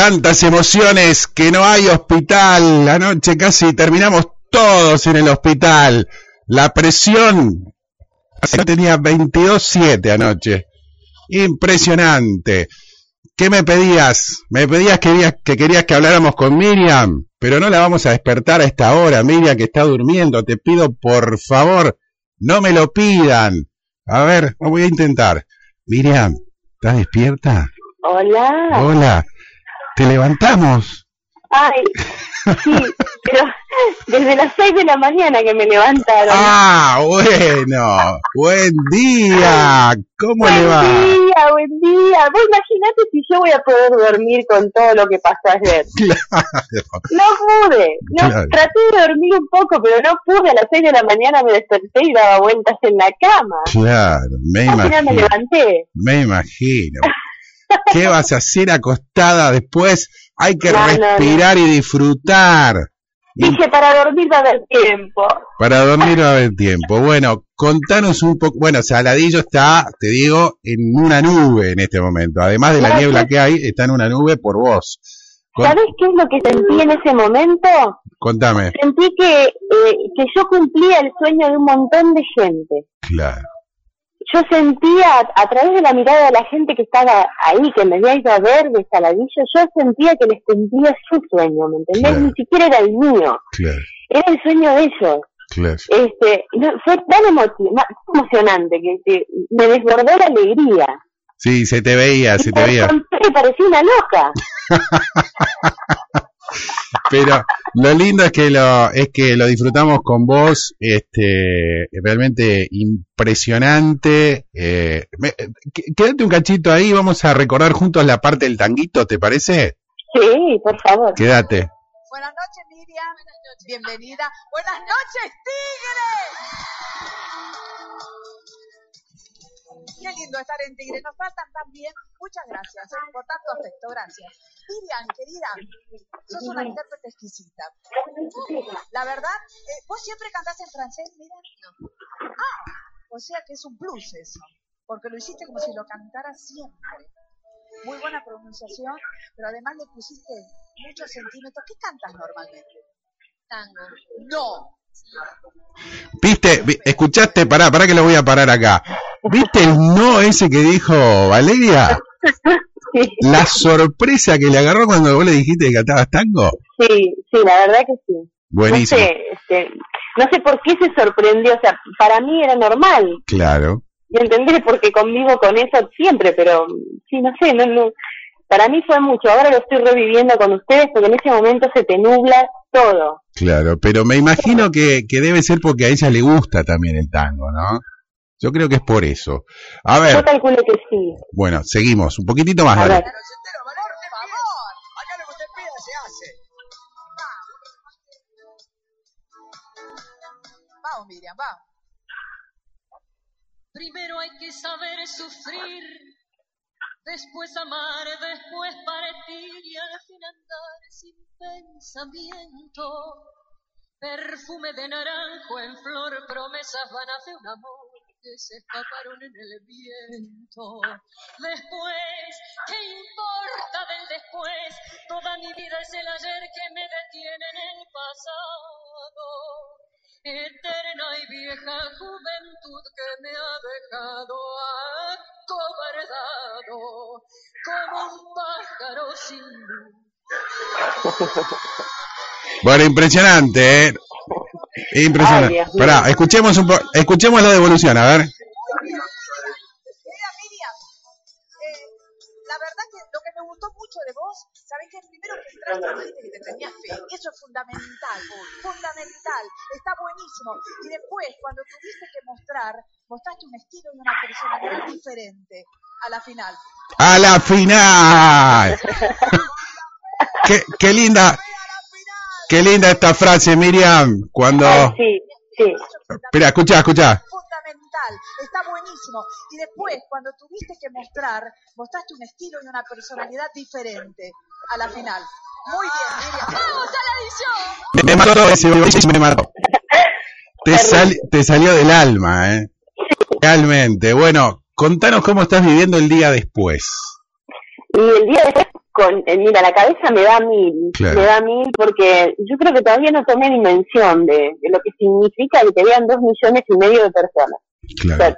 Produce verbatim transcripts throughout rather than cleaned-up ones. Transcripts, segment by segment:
Tantas emociones que no hay hospital. Anoche casi terminamos todos en el hospital. La presión, yo tenía veintidós siete anoche. Impresionante. ¿Qué me pedías? Me pedías que, querías, que querías que habláramos con Miriam, pero no la vamos a despertar a esta hora, Miriam, que está durmiendo. Te pido, por favor, no me lo pidan. A ver, lo voy a intentar. Miriam, ¿estás despierta? Hola. Hola. ¿Te levantamos? Ay, sí, pero desde las seis de la mañana que me levantaron. Ah, bueno, buen día. ¿Cómo buen le va? Buen día, buen día. Vos imaginate si yo voy a poder dormir con todo lo que pasó ayer. Claro. No pude. No, Claro. Traté de dormir un poco, pero no pude. A las seis de la mañana me desperté y daba vueltas en la cama. Claro, me Al final me imagino. levanté. Me imagino. ¿Qué vas a hacer acostada después? Hay que No, no, respirar y disfrutar. Y Dije, para dormir va a haber tiempo. para dormir va a haber tiempo. Bueno, contanos un poco. Bueno, Saladillo está, te digo, en una nube en este momento. Además de la Gracias. niebla que hay, está en una nube por vos. Con- ¿Sabés qué es lo que sentí en ese momento? Contame. Sentí que, eh, que yo cumplía el sueño de un montón de gente. Claro. Yo sentía, a, a través de la mirada de la gente que estaba ahí, que me había ido a ver de Saladillo, yo sentía que les cumplía su sueño, ¿me entendés? Claro. Ni siquiera era el mío, Claro, era el sueño de ellos. claro. Este, no, fue tan emo- ma- emocionante que, que me desbordó la alegría. Sí, se te veía, se te Me veía. conté que parecía una loca. Pero lo lindo es que lo es que lo disfrutamos con vos, este, realmente impresionante. Eh, me- qu- quédate un cachito ahí, vamos a recordar juntos la parte del tanguito, ¿te parece? Sí, por favor. Quédate. Buenas noches, Miriam. Buenas noches. Bienvenida. Buenas noches, Tigre. Qué lindo estar en Tigre. Nos tratan tan bien. Muchas gracias eh, por tanto afecto. Gracias. Miriam, querida, sos una intérprete exquisita. La verdad, eh, ¿vos siempre cantás en francés, Miriam? No. Ah, o sea que es un plus eso. Porque lo hiciste como si lo cantaras siempre. Muy buena pronunciación, pero además le pusiste muchos sentimientos. ¿Qué cantas normalmente? Tango. No. ¿Viste? Vi- ¿Escuchaste? Pará, pará que lo voy a parar acá. ¿Viste el no ese que dijo Valeria? Sí, La sorpresa que le agarró cuando vos le dijiste que cantabas tango. sí, sí, la verdad que sí. Buenísimo. No sé, este, no sé por qué se sorprendió, o sea, para mí era normal, Claro. ¿me entendés? Porque convivo con eso siempre, pero sí, no sé, no, no, para mí fue mucho, ahora lo estoy reviviendo con ustedes porque en ese momento se te nubla todo. Claro, pero me imagino que, que debe ser porque a ella le gusta también el tango, ¿no? Yo creo que es por eso. A Yo ver, calculo que sí. bueno, seguimos, un poquitito más, A dale. ver. Por favor. Acá lo que usted pida se hace. Vamos, Miriam, vamos. Primero hay que saber sufrir, después amar, después partir y al fin andar sin pensamiento. Perfume de naranjo en flor, promesas vanas de un amor que se escaparon en el viento. Después, ¿qué importa del después? Toda mi vida es el ayer que me detiene en el pasado. Eterna y vieja juventud que me ha dejado acobardado como un pájaro sin luz. Bueno, impresionante, ¿eh? Ay, Impresionante. Dios mío. Pará, escuchemos un po escuchemos la devolución, a ver. Mira, Miriam, eh, la verdad que lo que me gustó mucho de vos, ¿sabés qué? Primero que entraste y dijiste que te tenías fe. Eso es fundamental, fundamental. Está buenísimo. Y después, cuando tuviste que mostrar, mostraste un estilo y una personalidad diferente a la final. ¡A la final! qué, qué linda, ¡Fue a la final! qué linda esta frase, Miriam. Cuando... Ay, sí, sí. Espera, escuchá, escuchá. Fundamental, está buenísimo. Y después, cuando tuviste que mostrar, mostraste un estilo y una personalidad diferente a la final. Muy bien, Miriam. ¡Vamos a la edición! Me mató ese, me mató. Te, sal, te salió del alma, ¿eh? Realmente. Bueno, contanos cómo estás viviendo el día después. Y el día después, con, eh, mira, la cabeza me da mil, claro. me da mil porque yo creo que todavía no tomé dimensión de, de lo que significa que te vean dos millones y medio de personas. Claro. O sea,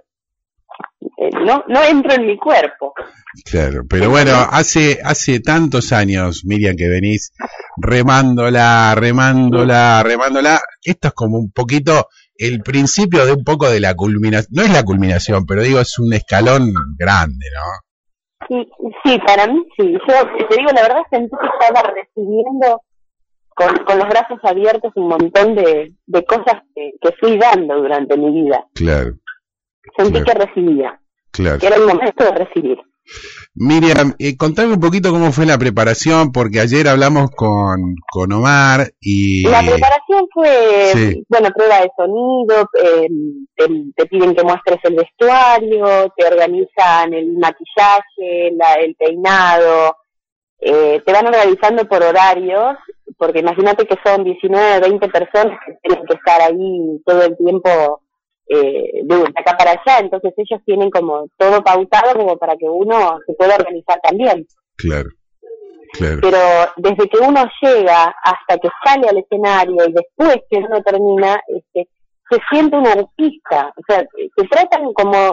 eh, no, no entro en mi cuerpo. Claro, pero bueno, hace hace tantos años, Miriam, que venís remándola, remándola, remándola. Esto es como un poquito el principio de un poco de la culminación. No es la culminación, pero digo, es un escalón grande, ¿no? Sí, sí, para mí sí. Yo te digo, la verdad sentí que estaba recibiendo con, con los brazos abiertos un montón de, de cosas que, que fui dando durante mi vida. Claro. Sentí claro. que recibía. Claro. Que era el momento de recibir. Miriam, eh, contame un poquito cómo fue la preparación, porque ayer hablamos con, con Omar y... La preparación fue, sí. bueno, prueba de sonido, eh, te, te piden que muestres el vestuario, te organizan el maquillaje, la, el peinado, eh, te van organizando por horarios, porque imagínate que son diecinueve, veinte personas que tienen que estar ahí todo el tiempo... Eh, de acá para allá, entonces ellos tienen como todo pautado como para que uno se pueda organizar también. Claro, claro. Pero desde que uno llega hasta que sale al escenario y después que uno termina, este, se siente un artista, o sea, te tratan como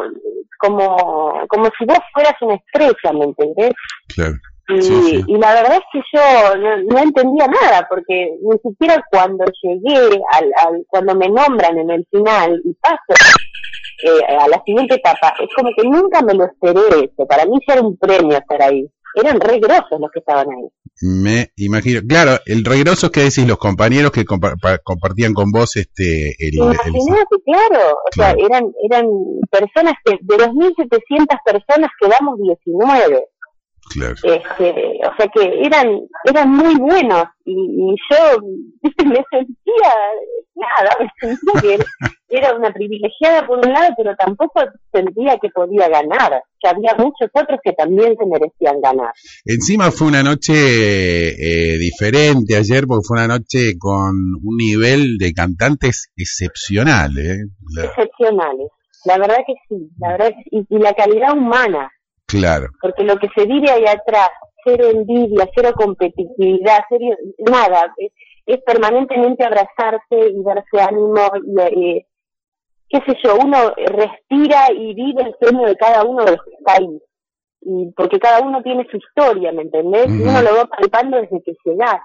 como como si vos fueras una estrella, ¿me entendés? Claro. Y, sí, sí. y la verdad es que yo no, no entendía nada, porque ni siquiera cuando llegué, al, al cuando me nombran en el final y paso eh, a la siguiente etapa, es como que nunca me lo esperé eso. Para mí era un premio estar ahí. Eran re grosos los que estaban ahí. Me imagino. Claro, el re grosos que decís, los compañeros que compa compartían con vos este el... Imagínate, el... claro, o claro. sea, eran eran personas que de dos mil setecientas personas quedamos diecinueve. Claro. Este, o sea que eran eran muy buenos y, y yo me sentía nada, me sentía que era, era una privilegiada por un lado, pero tampoco sentía que podía ganar, que había muchos otros que también se merecían ganar. Encima fue una noche eh, diferente ayer, porque fue una noche con un nivel de cantantes excepcional, ¿eh? La... Excepcionales, la verdad que sí, la verdad que sí. y, y la calidad humana. Claro. Porque lo que se vive ahí atrás, cero envidia, cero competitividad, cero, nada, es, es permanentemente abrazarse y darse ánimo, y, eh, qué sé yo, uno respira y vive el sueño de cada uno de los que está ahí, y porque cada uno tiene su historia, ¿me entendés? Uh-huh. Y uno lo va palpando desde que llegás.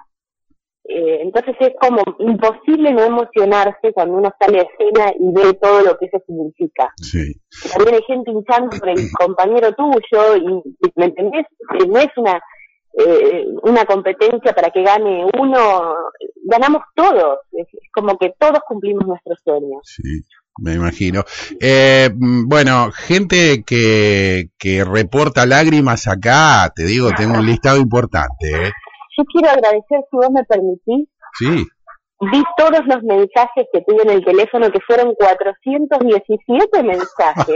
Eh, entonces es como imposible no emocionarse cuando uno sale a escena y ve todo lo que eso significa. Sí. También hay gente hinchando por el compañero tuyo y, ¿me entendés? No es una eh, una competencia para que gane uno, ganamos todos, es, es como que todos cumplimos nuestros sueños. Sí, me imagino. Eh, bueno, gente que, que reporta lágrimas acá, te digo, tengo un listado importante, ¿eh? Yo quiero agradecer, si vos me permitís. Sí. Vi todos los mensajes que tuve en el teléfono, que fueron cuatrocientos diecisiete mensajes.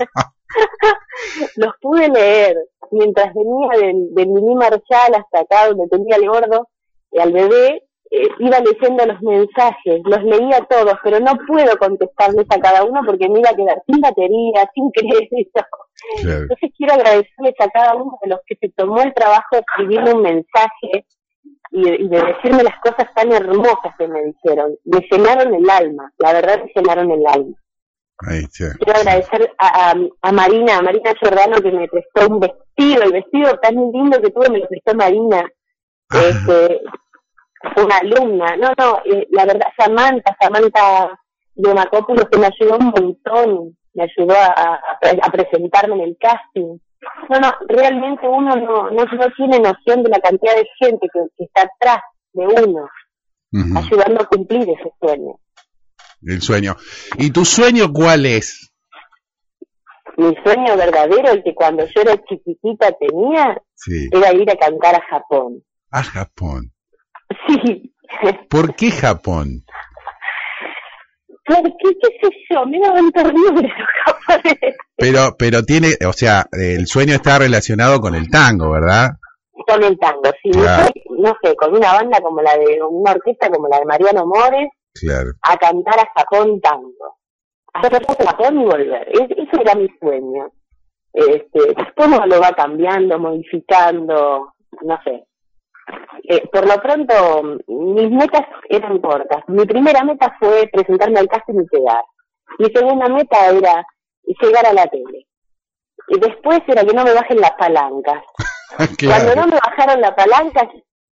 Los pude leer mientras venía del, del Mini Marshall hasta acá, donde tenía al gordo y al bebé. Eh, iba leyendo los mensajes, los leía todos, pero no puedo contestarles a cada uno porque me iba a quedar sin batería, sin crédito. Claro. Entonces quiero agradecerles a cada uno de los que se tomó el trabajo de escribirme un mensaje y de, y de decirme las cosas tan hermosas que me dijeron. Me llenaron el alma, la verdad me llenaron el alma. Ahí está. Quiero agradecer a, a, a Marina, a Marina Giordano, que me prestó un vestido, el vestido tan lindo que tuve me lo prestó Marina. Ah. Este, una alumna, no, no, eh, la verdad, Samantha, Samantha de Macópulos, que me ayudó un montón, me ayudó a, a, a presentarme en el casting. No, no, realmente uno no, no, no tiene noción de la cantidad de gente que, que está atrás de uno, uh-huh. ayudando a cumplir ese sueño. El sueño. ¿Y tu sueño cuál es? Mi sueño verdadero, el que cuando yo era chiquitita tenía, sí. era ir a cantar a Japón. ¿A Japón? Sí. ¿Por qué Japón? Porque, qué sé yo, me daban terrible los japoneses. Pero, pero tiene, o sea, el sueño está relacionado con el tango, ¿verdad? Con el tango, sí. Claro. No sé, con una banda como la de, una orquesta como la de Mariano Mores, claro. a cantar a Japón tango. A Japón y volver. Es, ese era mi sueño. Este, después uno lo va cambiando, modificando. no sé. Eh, por lo pronto, mis metas eran cortas. Mi primera meta fue presentarme al casting y llegar. Mi segunda meta era llegar a la tele. Y después era que no me bajen las palancas. Claro. Cuando no me bajaron las palancas,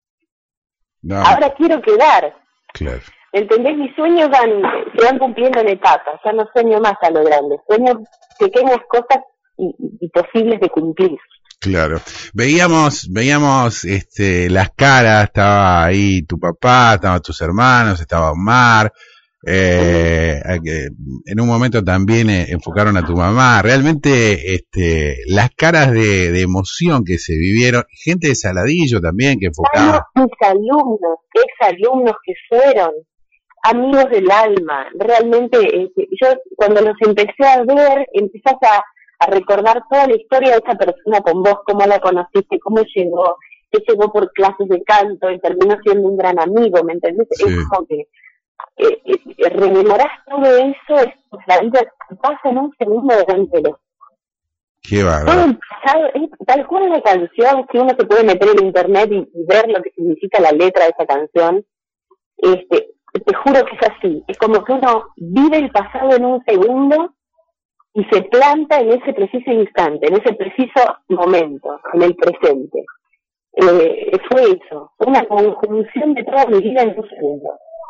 no. Ahora quiero quedar. Claro. ¿Entendés? Mis sueños van, se van cumpliendo en etapas. Ya no sueño más a lo grande. Sueño pequeñas cosas y, y posibles de cumplir. Claro. Veíamos, veíamos este, las caras, estaba ahí tu papá, estaban tus hermanos, estaba Omar, eh, en un momento también eh, enfocaron a tu mamá. Realmente, este, las caras de, de emoción que se vivieron, gente de Saladillo también que enfocaba. Mis alumnos, ex-alumnos que fueron amigos del alma. Realmente, este, yo cuando los empecé a ver, empezás a a recordar toda la historia de esa persona con vos, cómo la conociste, cómo llegó, que llegó por clases de canto y terminó siendo un gran amigo, ¿me entendés? Sí. Es como que eh, eh, rememorás todo eso, es, la vida pasa en un segundo delante de los... Qué bárbaro. Todo el pasado, es tal cual la canción, que uno se puede meter en internet y, y ver lo que significa la letra de esa canción, este, te juro que es así, es como que uno vive el pasado en un segundo y se planta en ese preciso instante, en ese preciso momento, en el presente. Eh, fue eso, una conjunción de toda mi vida en un segundo.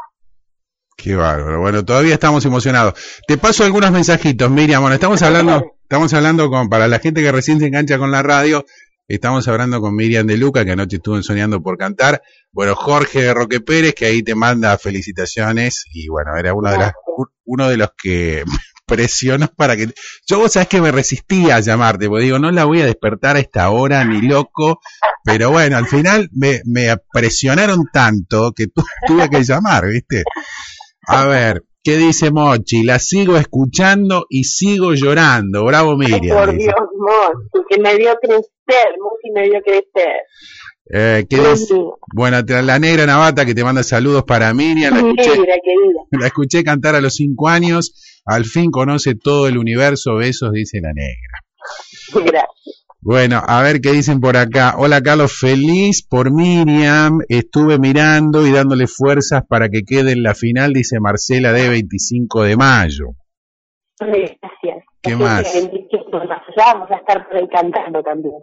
Qué bárbaro. Bueno, todavía estamos emocionados. Te paso algunos mensajitos, Miriam. Bueno, estamos hablando, estamos hablando con, para la gente que recién se engancha con la radio, estamos hablando con Miriam de Luca, que anoche estuvo soñando por cantar. Bueno, Jorge de Roque Pérez, que ahí te manda felicitaciones, y bueno, era uno de las, uno de los que presionó para que... Yo, vos sabés que me resistía a llamarte, porque digo, no la voy a despertar a esta hora, ni loco, pero bueno, al final me, me presionaron tanto que tu, tuve que llamar, ¿viste? A ver, ¿qué dice Mochi? La sigo escuchando y sigo llorando. Bravo, Miriam. Por Dios, Mochi, que me dio crecer, Mochi me dio crecer. Eh, ¿qué dice? Bueno, la negra Navata que te manda saludos para Miriam. La escuché, negra, querida. La escuché cantar a los cinco años. Al fin conoce todo el universo. Besos, dice la negra. Gracias. Bueno, a ver qué dicen por acá. Hola, Carlos, feliz por Miriam. Estuve mirando y dándole fuerzas para que quede en la final, dice Marcela de veinticinco de mayo. Gracias. ¿Qué Así más? Que, ya vamos a estar por ahí cantando también.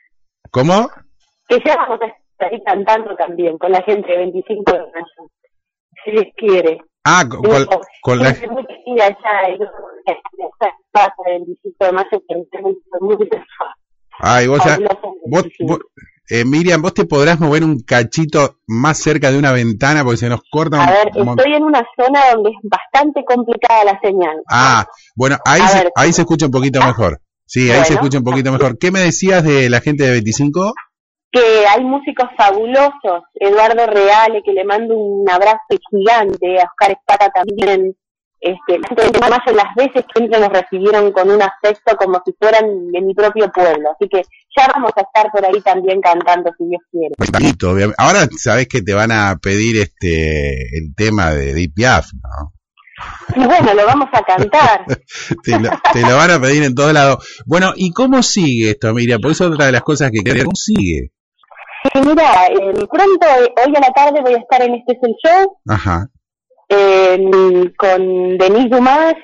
¿Cómo? Que ya vamos a estar ahí cantando también con la gente de veinticinco de mayo. Si les quiere. Ah, con, con, con la... Muy querida ya, ya pasa el veinticinco de mayo, que es muy pesado. Ay, vos, ya, vos, vos eh, Miriam, vos te podrás mover un cachito más cerca de una ventana porque se nos corta un... A ver, estoy en una zona donde es bastante complicada la señal. Ah, bueno, ahí, se, ver, ahí se escucha un poquito ¿Ah? mejor. Sí, ahí bueno. se escucha un poquito mejor. ¿Qué me decías de la gente de veinticinco? Que hay músicos fabulosos. Eduardo Reale, que le mando un abrazo gigante. A Oscar Espata también. Este, más las veces que siempre nos recibieron con un afecto como si fueran de mi propio pueblo, así que ya vamos a estar por ahí también cantando si Dios quiere. Pues, ahora sabés que te van a pedir este el tema de Edith Piaf, ¿no? Y bueno, lo vamos a cantar. te, lo, te lo van a pedir en todos lados. Bueno, ¿y cómo sigue esto, Miriam? Porque eso es otra de las cosas que quería. ¿Cómo sigue? Sí, mira, eh, pronto, hoy a la tarde voy a estar en Este es el Show. Ajá. Eh, con Denise Dumas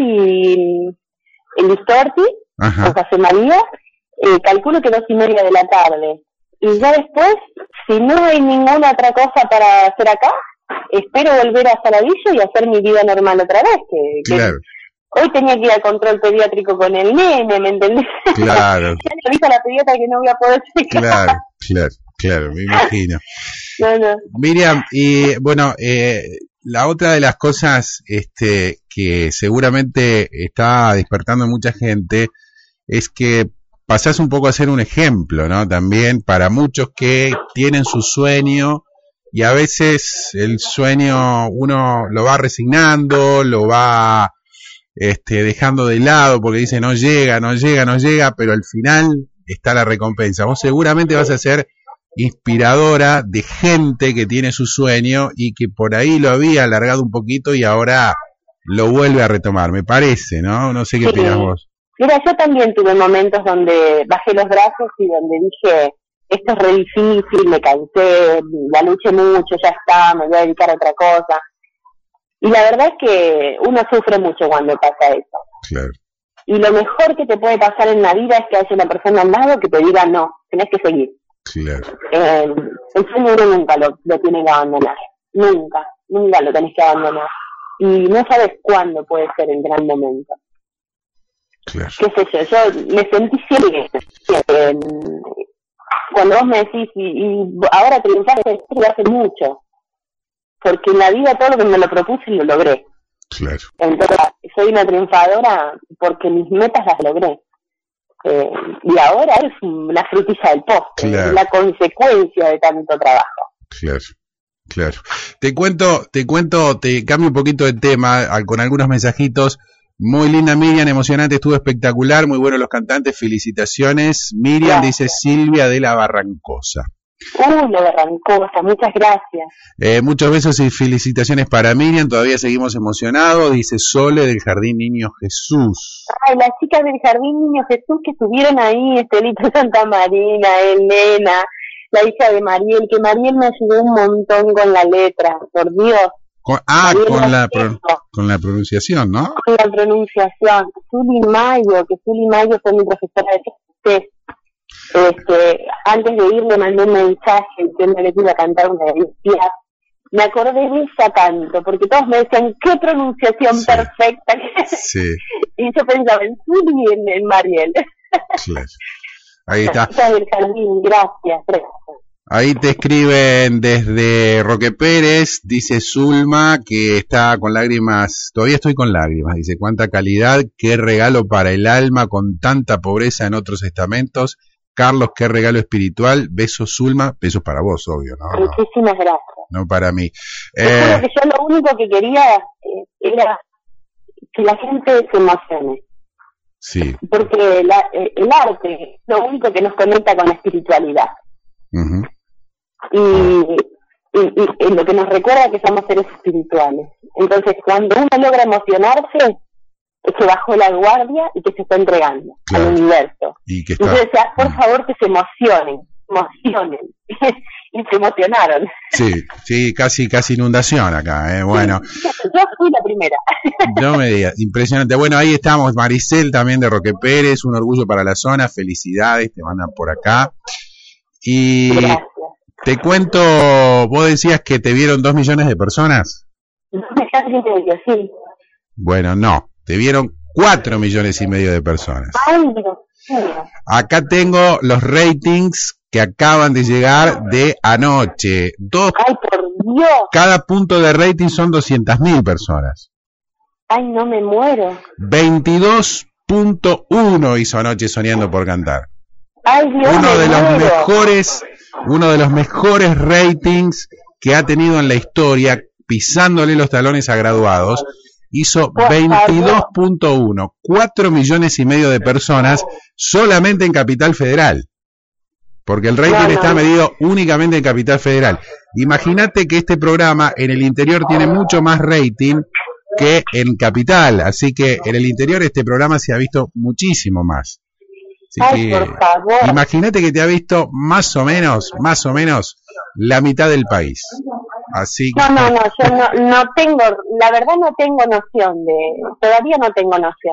y Elis Torti, con José María, eh, calculo que dos y media de la tarde. Y ya después, si no hay ninguna otra cosa para hacer acá, espero volver a Saladillo y hacer mi vida normal otra vez. Que, que claro. Hoy tenía que ir al control pediátrico con el nene, ¿me entendés? Claro. Ya le dije a la pediatra que no voy a poder llegar. Claro, claro, claro, me imagino. No, no. Miriam, y bueno, eh... la otra de las cosas este, que seguramente está despertando mucha gente es que pasás un poco a ser un ejemplo, ¿no? También para muchos que tienen su sueño y a veces el sueño uno lo va resignando, lo va este, dejando de lado porque dice no llega, no llega, no llega, pero al final está la recompensa. Vos seguramente vas a ser inspiradora de gente que tiene su sueño y que por ahí lo había alargado un poquito y ahora lo vuelve a retomar, me parece, ¿no? No sé qué opinas vos. Mira, yo también tuve momentos donde bajé los brazos y donde dije, esto es re difícil, me cansé, la luché mucho, ya está, me voy a dedicar a otra cosa. Y la verdad es que uno sufre mucho cuando pasa eso. Claro. Y lo mejor que te puede pasar en la vida es que haya una persona al lado que te diga no, tenés que seguir. Claro. Eh, el sueño uno nunca lo, lo tiene que abandonar, nunca, nunca lo tenés que abandonar. Y no sabes cuándo puede ser el gran momento. Claro. Qué sé yo, yo me sentí siempre, eh, cuando vos me decís, y, y ahora triunfaste, hace mucho, porque en la vida todo lo que me lo propuse lo logré. Claro. Entonces, soy una triunfadora porque mis metas las logré. Eh, y ahora es una frutilla del postre, Claro. es la consecuencia de tanto trabajo. Claro. Claro. Te cuento, te cuento, te cambio un poquito de tema al- con algunos mensajitos. Muy linda Miriam, emocionante, estuvo espectacular, muy buenos los cantantes, felicitaciones. Miriam, Gracias. dice Silvia de la Barrancosa. Uy, lo de Rancosa, muchas gracias. Eh, muchos besos y felicitaciones para Miriam, todavía seguimos emocionados, dice Sole del Jardín Niño Jesús. Ay, las chicas del Jardín Niño Jesús que estuvieron ahí, Estelita Santa Marina, Elena, la hija de Mariel, que Mariel me ayudó un montón con la letra, por Dios. Con, ah, Mariel con la, Macedo, pro- con la pronunciación, ¿no? con la pronunciación. Zuli Mayo, que Zuli Mayo fue mi profesora de francés. Este, antes de ir le mandé un mensaje diciéndole que iba a cantar una de me acordé de ella tanto, porque todos me decían, qué pronunciación Sí. perfecta. Sí, Y yo pensaba en Zuli y en, en Mariel. claro. Ahí está. Chicas del Jardín, gracias, gracias. Ahí te escriben desde Roque Pérez, dice Zulma, que está con lágrimas, todavía estoy con lágrimas, dice, cuánta calidad, qué regalo para el alma con tanta pobreza en otros estamentos. Carlos, qué regalo espiritual, besos Zulma, besos para vos, obvio, ¿no? No, Muchísimas gracias. no para mí. Te juro Eh, que yo lo único que quería eh, era que la gente se emocione, sí, porque la, eh, el arte es lo único que nos conecta con la espiritualidad. ujú, Y, y, y, y lo que nos recuerda que somos seres espirituales. Entonces, cuando uno logra emocionarse, es que bajó la guardia y que se está entregando Claro. al universo. y que Y yo está, decía, por favor, que se emocionen, emocionen. Y se emocionaron. sí, sí, casi, casi inundación acá, eh, bueno. Yo fui la primera. No me digas, impresionante. Bueno, ahí estamos, Maricel también de Roque Pérez, un orgullo para la zona, felicidades, te mandan por acá. Y Gracias. te cuento, vos decías que te vieron dos millones de personas. Casi medio, sí. Bueno, no, te vieron cuatro millones y medio de personas. Ay, Dios mío. Acá tengo los ratings que acaban de llegar de anoche. Dos, Ay, por Dios. cada punto de rating son doscientas mil personas. Ay, no me muero. veintidós punto uno hizo anoche Soñando por Cantar. Ay, Dios Uno me de los muero. mejores, uno de los mejores ratings que ha tenido en la historia, pisándole los talones a Graduados. Hizo Por veintidós punto uno, cuatro millones y medio de personas solamente en Capital Federal. Porque el rating No, no, está no. medido únicamente en Capital Federal. Imagínate que este programa en el interior tiene mucho más rating que en Capital. Así que en el interior este programa se ha visto muchísimo más. Así Ay, que por favor. imagínate que te ha visto más o menos, más o menos la mitad del país. Así que No, no, no, yo no, no tengo, la verdad no tengo noción de, todavía no tengo noción,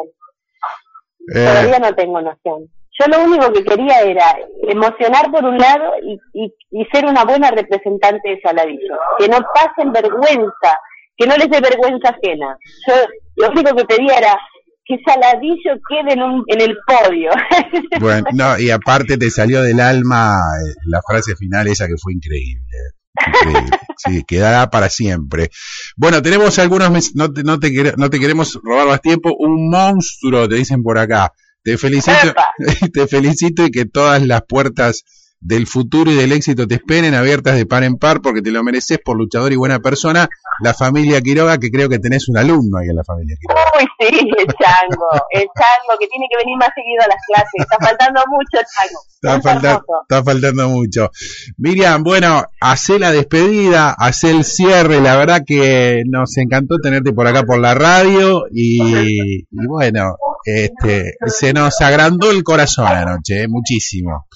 eh, todavía no tengo noción. Yo lo único que quería era emocionar por un lado y, y, y ser una buena representante de Saladillo, que no pasen vergüenza, que no les dé vergüenza ajena. Yo lo único que pedía era que Saladillo quede en, un, en el podio. bueno, no, y aparte te salió del alma eh, la frase final esa que fue increíble. Increíble. Sí, quedará para siempre. Bueno, tenemos algunos mes- no te, no te quere- no te queremos robar más tiempo. Un monstruo, te dicen por acá. Te felicito, Epa. te felicito y que todas las puertas del futuro y del éxito te esperen abiertas de par en par porque te lo mereces por luchador y buena persona. La familia Quiroga, que creo que tenés un alumno ahí en la familia Quiroga. Uy, sí, el chango, el chango que tiene que venir más seguido a las clases. Está faltando mucho, chango. Está, Es falta- hermoso. está faltando mucho. Miriam, bueno, hacé la despedida, hacé el cierre, la verdad que nos encantó tenerte por acá por la radio y, y bueno, este, se nos agrandó el corazón anoche, eh, muchísimo.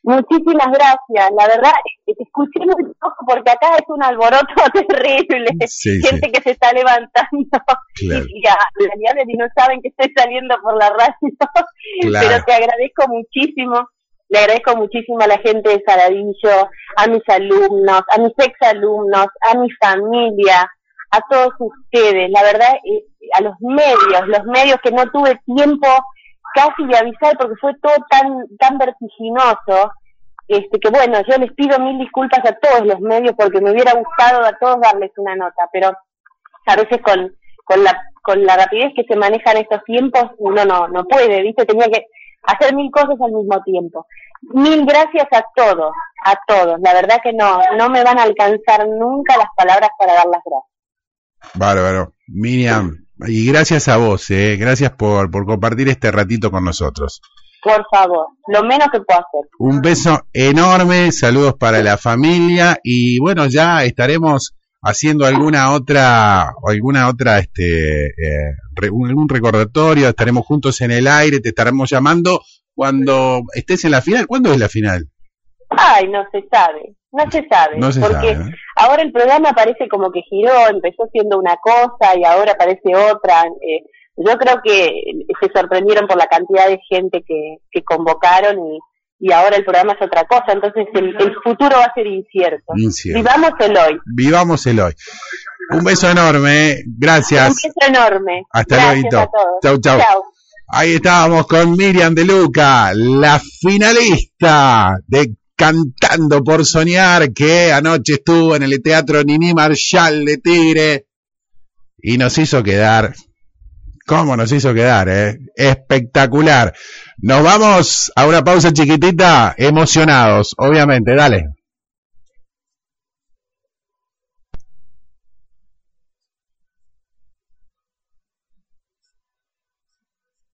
Muchísimas gracias. La verdad, te escuché muy poco porque acá es un alboroto terrible. Sí, Gente sí. que se está levantando. Claro. Y ya, en realidad no saben que estoy saliendo por la radio. Claro. Pero te agradezco muchísimo. Le agradezco muchísimo a la gente de Saladillo, a mis alumnos, a mis exalumnos, a mi familia, a todos ustedes. La verdad, eh, a los medios, los medios que no tuve tiempo casi de avisar porque fue todo tan tan vertiginoso, este que bueno, yo les pido mil disculpas a todos los medios porque me hubiera gustado a todos darles una nota, pero a veces con con la con la rapidez que se manejan estos tiempos uno no no puede, ¿viste? Tenía que hacer mil cosas al mismo tiempo. Mil gracias a todos, a todos. La verdad que no no me van a alcanzar nunca las palabras para dar las gracias. Bárbaro. Miriam, y gracias a vos, eh, gracias por, por compartir este ratito con nosotros. Por favor, lo menos que puedo hacer. Un beso enorme, saludos para la familia y bueno, ya estaremos haciendo alguna otra, alguna otra, este, eh, re, algún recordatorio, estaremos juntos en el aire, te estaremos llamando cuando estés en la final. ¿Cuándo es la final? Ay, no se sabe, no se sabe, No se porque sabe, ¿eh? Ahora el programa parece como que giró, empezó siendo una cosa y ahora parece otra. Eh, yo creo que se sorprendieron por la cantidad de gente que, que convocaron y, y ahora el programa es otra cosa, entonces el, el futuro va a ser incierto. Incierto. Vivamos el hoy. Vivamos el hoy. Un beso enorme, ¿eh? Gracias. Un beso enorme. Hasta Gracias luego. a todos. Chau, chau. Chau. Ahí estábamos con Miriam De Luca, la finalista de Cantando por Soñar, que anoche estuvo en el Teatro Nini Marshall de Tigre y nos hizo quedar, ¿cómo nos hizo quedar? Eh? Espectacular. Nos vamos a una pausa chiquitita, emocionados, obviamente, dale.